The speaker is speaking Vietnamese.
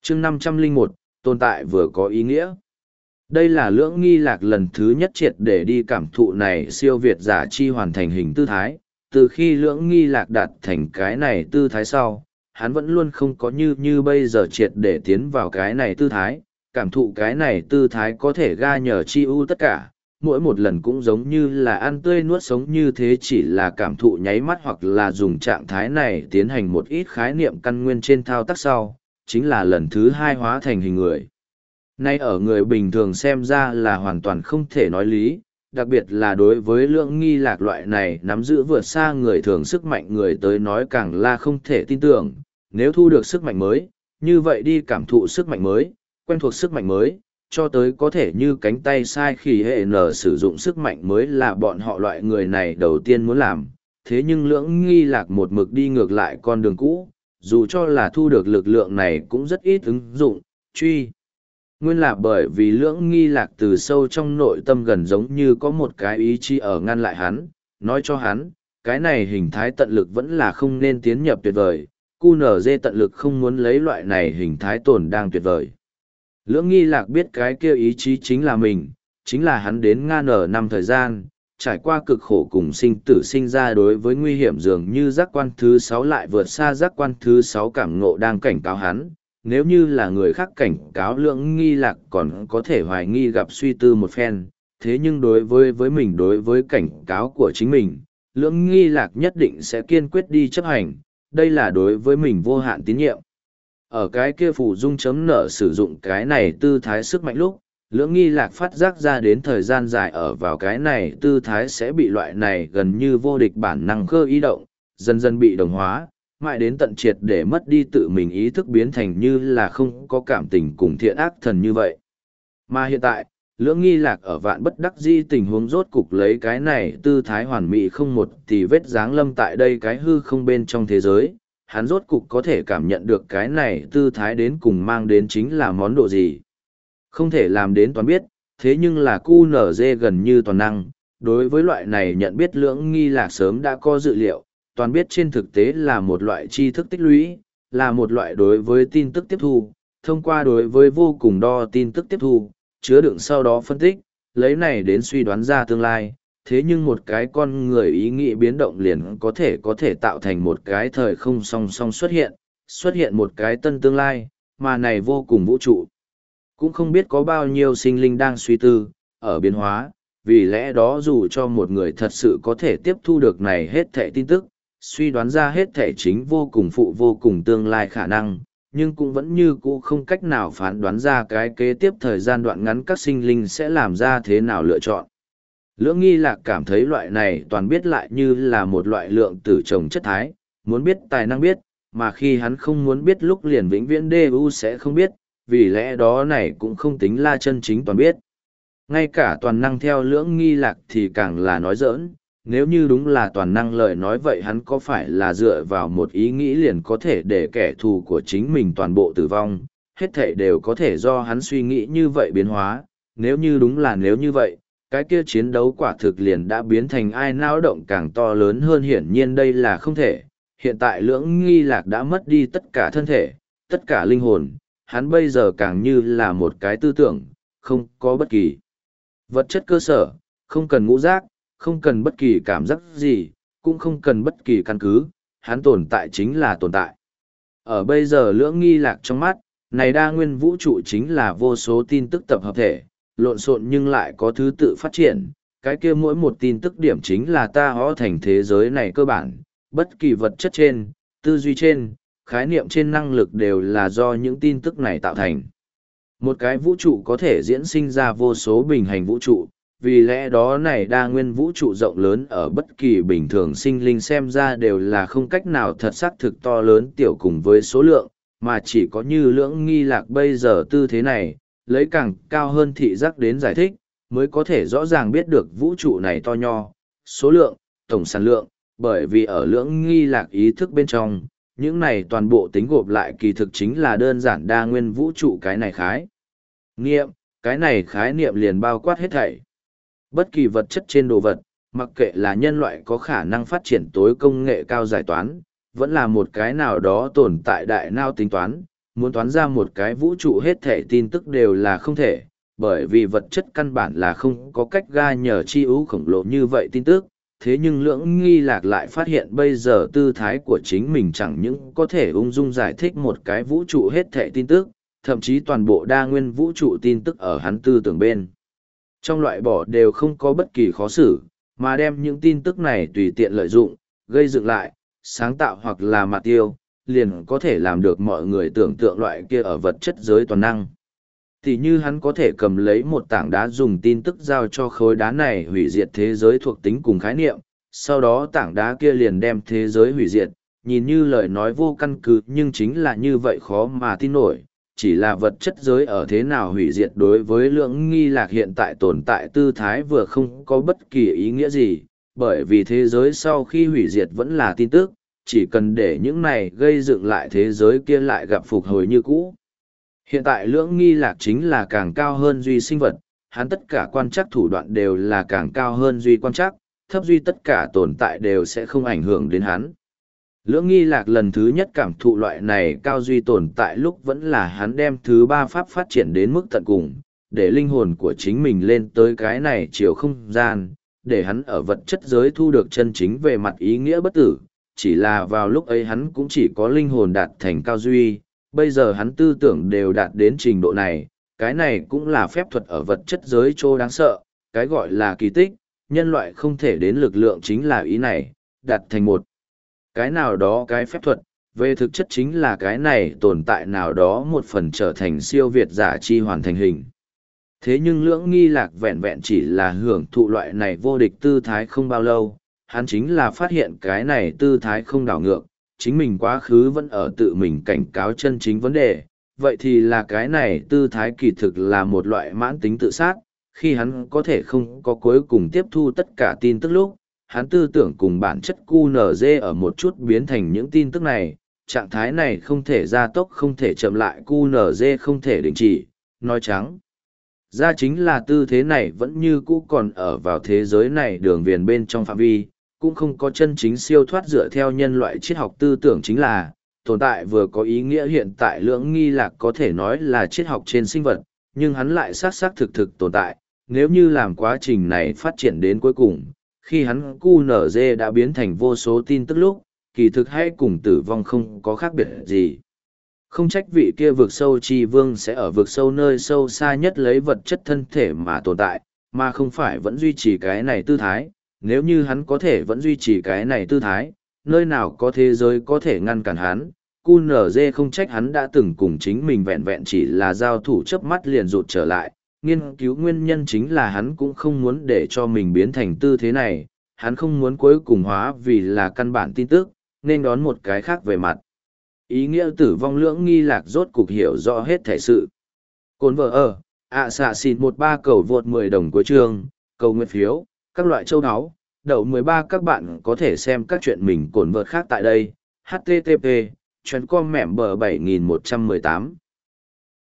chương 501, tồn tại vừa có ý nghĩa. Đây là Lưỡng Nghi Lạc lần thứ nhất triệt để đi cảm thụ này siêu việt giả chi hoàn thành hình tư thái. Từ khi Lưỡng Nghi Lạc đạt thành cái này tư thái sau, hắn vẫn luôn không có như bây giờ triệt để tiến vào cái này tư thái, cảm thụ cái này tư thái có thể ga nhờ chi ưu tất cả, mỗi một lần cũng giống như là ăn tươi nuốt sống như thế, chỉ là cảm thụ nháy mắt hoặc là dùng trạng thái này tiến hành một ít khái niệm căn nguyên trên thao tác sau, chính là lần thứ hai hóa thành hình người. Nay ở người bình thường xem ra là hoàn toàn không thể nói lý, đặc biệt là đối với Lưỡng Nghi Lạc loại này nắm giữ vượt xa người thường sức mạnh người tới nói càng là không thể tin tưởng. Nếu thu được sức mạnh mới, như vậy đi cảm thụ sức mạnh mới, quen thuộc sức mạnh mới, cho tới có thể như cánh tay sai khi hệ nở sử dụng sức mạnh mới là bọn họ loại người này đầu tiên muốn làm. Thế nhưng Lưỡng Nghi Lạc một mực đi ngược lại con đường cũ, dù cho là thu được lực lượng này cũng rất ít ứng dụng, nguyên là bởi vì Lưỡng Nghi Lạc từ sâu trong nội tâm gần giống như có một cái ý chí ở ngăn lại hắn, nói cho hắn, cái này hình thái tận lực vẫn là không nên tiến nhập tuyệt vời, QNZ tận lực không muốn lấy loại này hình thái tồn đang tuyệt vời. Lưỡng Nghi Lạc biết cái kia ý chí chính là mình, chính là hắn đến ngàn ở năm thời gian, trải qua cực khổ cùng sinh tử sinh ra đối với nguy hiểm dường như giác quan thứ 6 lại vượt xa giác quan thứ 6 cảm ngộ đang cảnh cáo hắn. Nếu như là người khác cảnh cáo Lưỡng Nghi Lạc còn có thể hoài nghi gặp suy tư một phen, thế nhưng đối với mình đối với cảnh cáo của chính mình, Lưỡng Nghi Lạc nhất định sẽ kiên quyết đi chấp hành, đây là đối với mình vô hạn tín nhiệm. Ở cái kia phù dung chấm nở sử dụng cái này tư thái sức mạnh lúc, Lưỡng Nghi Lạc phát giác ra đến thời gian dài ở vào cái này tư thái sẽ bị loại này gần như vô địch bản năng khơ ý động, dần dần bị đồng hóa, mãi đến tận triệt để mất đi tự mình ý thức biến thành như là không có cảm tình cùng thiện ác thần như vậy. Mà hiện tại, Lưỡng Nghi Lạc ở vạn bất đắc di tình huống rốt cục lấy cái này tư thái hoàn mỹ không một thì vết dáng lâm tại đây cái hư không bên trong thế giới, hắn rốt cục có thể cảm nhận được cái này tư thái đến cùng mang đến chính là món đồ gì. Không thể làm đến toàn biết, thế nhưng là QNZ gần như toàn năng, đối với loại này nhận biết Lưỡng Nghi Lạc sớm đã có dự liệu, toàn biết trên thực tế là một loại tri thức tích lũy, là một loại đối với tin tức tiếp thu, thông qua đối với vô cùng đo tin tức tiếp thu, chứa đựng sau đó phân tích, lấy này đến suy đoán ra tương lai. Thế nhưng một cái con người ý nghĩ biến động liền có thể tạo thành một cái thời không song song xuất hiện một cái tân tương lai, mà này vô cùng vũ trụ. Cũng không biết có bao nhiêu sinh linh đang suy tư, ở biến hóa, vì lẽ đó dù cho một người thật sự có thể tiếp thu được này hết thảy tin tức, suy đoán ra hết thảy chính vô cùng phụ vô cùng tương lai khả năng, nhưng cũng vẫn như cũ không cách nào phán đoán ra cái kế tiếp thời gian đoạn ngắn các sinh linh sẽ làm ra thế nào lựa chọn. Lưỡng Nghi Lạc cảm thấy loại này toàn biết lại như là một loại lượng tử trồng chất thái, muốn biết tài năng biết, mà khi hắn không muốn biết lúc liền vĩnh viễn DU sẽ không biết, vì lẽ đó này cũng không tính là chân chính toàn biết. Ngay cả toàn năng theo Lưỡng Nghi Lạc thì càng là nói giỡn, nếu như đúng là toàn năng lời nói vậy hắn có phải là dựa vào một ý nghĩ liền có thể để kẻ thù của chính mình toàn bộ tử vong, hết thảy đều có thể do hắn suy nghĩ như vậy biến hóa, nếu như đúng là nếu như vậy, cái kia chiến đấu quả thực liền đã biến thành ai nao động càng to lớn hơn, hiển nhiên đây là không thể. Hiện tại Lưỡng Nghi Lạc đã mất đi tất cả thân thể, tất cả linh hồn, hắn bây giờ càng như là một cái tư tưởng, không có bất kỳ vật chất cơ sở, không cần ngũ giác, không cần bất kỳ cảm giác gì, cũng không cần bất kỳ căn cứ, hắn tồn tại chính là tồn tại. Ở bây giờ Lưỡng Nghi Lạc trong mắt, này đa nguyên vũ trụ chính là vô số tin tức tập hợp thể, lộn xộn nhưng lại có thứ tự phát triển, cái kia mỗi một tin tức điểm chính là ta hóa thành thế giới này cơ bản, bất kỳ vật chất trên, tư duy trên, khái niệm trên năng lực đều là do những tin tức này tạo thành. Một cái vũ trụ có thể diễn sinh ra vô số bình hành vũ trụ, vì lẽ đó này đa nguyên vũ trụ rộng lớn ở bất kỳ bình thường sinh linh xem ra đều là không cách nào thật xác thực to lớn tiểu cùng với số lượng, mà chỉ có như Lưỡng Nghi Lạc bây giờ tư thế này, lấy càng cao hơn thị giác đến giải thích, mới có thể rõ ràng biết được vũ trụ này to nho, số lượng, tổng sản lượng, bởi vì ở Lưỡng Nghi Lạc ý thức bên trong, những này toàn bộ tính gộp lại kỳ thực chính là đơn giản đa nguyên vũ trụ cái này khái niệm liền bao quát hết thảy. Bất kỳ vật chất trên đồ vật, mặc kệ là nhân loại có khả năng phát triển tối công nghệ cao giải toán, vẫn là một cái nào đó tồn tại đại não tính toán, muốn toán ra một cái vũ trụ hết thể tin tức đều là không thể, bởi vì vật chất căn bản là không có cách ga nhờ chi ưu khổng lồ như vậy tin tức. Thế nhưng Lưỡng Nghi Lạc lại phát hiện bây giờ tư thái của chính mình chẳng những có thể ung dung giải thích một cái vũ trụ hết thể tin tức, thậm chí toàn bộ đa nguyên vũ trụ tin tức ở hắn tư tưởng bên. Trong loại bỏ đều không có bất kỳ khó xử, mà đem những tin tức này tùy tiện lợi dụng, gây dựng lại, sáng tạo hoặc là mạt tiêu, liền có thể làm được mọi người tưởng tượng loại kia ở vật chất giới toàn năng. Thì như hắn có thể cầm lấy một tảng đá dùng tin tức giao cho khối đá này hủy diệt thế giới thuộc tính cùng khái niệm, sau đó tảng đá kia liền đem thế giới hủy diệt, nhìn như lời nói vô căn cứ nhưng chính là như vậy khó mà tin nổi, chỉ là vật chất giới ở thế nào hủy diệt đối với Lưỡng Nghi Lạc hiện tại tồn tại tư thái vừa không có bất kỳ ý nghĩa gì, bởi vì thế giới sau khi hủy diệt vẫn là tin tức, chỉ cần để những này gây dựng lại thế giới kia lại gặp phục hồi như cũ. Hiện tại Lưỡng Nghi Lạc chính là càng cao hơn duy sinh vật, hắn tất cả quan trắc thủ đoạn đều là càng cao hơn duy quan trắc, thấp duy tất cả tồn tại đều sẽ không ảnh hưởng đến hắn. Lưỡng Nghi Lạc lần thứ nhất cảm thụ loại này cao duy tồn tại lúc vẫn là hắn đem thứ ba pháp phát triển đến mức tận cùng, để linh hồn của chính mình lên tới cái này chiều không gian, để hắn ở vật chất giới thu được chân chính về mặt ý nghĩa bất tử, chỉ là vào lúc ấy hắn cũng chỉ có linh hồn đạt thành cao duy, bây giờ hắn tư tưởng đều đạt đến trình độ này, cái này cũng là phép thuật ở vật chất giới chỗ đáng sợ, cái gọi là kỳ tích, nhân loại không thể đến lực lượng chính là ý này, đạt thành một cái nào đó cái phép thuật, về thực chất chính là cái này tồn tại nào đó một phần trở thành siêu việt giả chi hoàn thành hình. Thế nhưng Lưỡng Nghi Lạc vẹn vẹn chỉ là hưởng thụ loại này vô địch tư thái không bao lâu, hắn chính là phát hiện cái này tư thái không đảo ngược, chính mình quá khứ vẫn ở tự mình cảnh cáo chân chính vấn đề, vậy thì là cái này tư thái kỳ thực là một loại mãn tính tự sát, khi hắn có thể không có cuối cùng tiếp thu tất cả tin tức lúc, hắn tư tưởng cùng bản chất QNZ ở một chút biến thành những tin tức này, trạng thái này không thể gia tốc không thể chậm lại QNZ không thể đình chỉ, nói trắng. Ra chính là tư thế này vẫn như cũ còn ở vào thế giới này đường viền bên trong phạm vi, cũng không có chân chính siêu thoát dựa theo nhân loại triết học tư tưởng chính là, tồn tại vừa có ý nghĩa hiện tại Lưỡng Nghi Lạc có thể nói là triết học trên sinh vật, nhưng hắn lại xác thực tồn tại, nếu như làm quá trình này phát triển đến cuối cùng, khi hắn QNZ đã biến thành vô số tin tức lúc, kỳ thực hay cùng tử vong không có khác biệt gì. Không trách vị kia vực sâu chi vương sẽ ở vực sâu nơi sâu xa nhất lấy vật chất thân thể mà tồn tại, mà không phải vẫn duy trì cái này tư thái. Nếu như hắn có thể vẫn duy trì cái này tư thái, nơi nào có thế giới có thể ngăn cản hắn. QNZ không trách hắn đã từng cùng chính mình vẹn vẹn chỉ là giao thủ chớp mắt liền rụt trở lại. Nghiên cứu nguyên nhân chính là hắn cũng không muốn để cho mình biến thành tư thế này, hắn không muốn cuối cùng hóa vì là căn bản tin tức, nên đón một cái khác về mặt. Ý nghĩa tử vong Lưỡng Nghi Lạc rốt cục hiểu rõ hết thể sự. Cồn vợ ở, xạ xịt 13 cầu vượt 10 đồng của trường, cầu nguyện phiếu, các loại châu áo, đậu 13 các bạn có thể xem các chuyện mình cồn vợt khác tại đây. HTTP, chuyến com mẻm bờ 7118.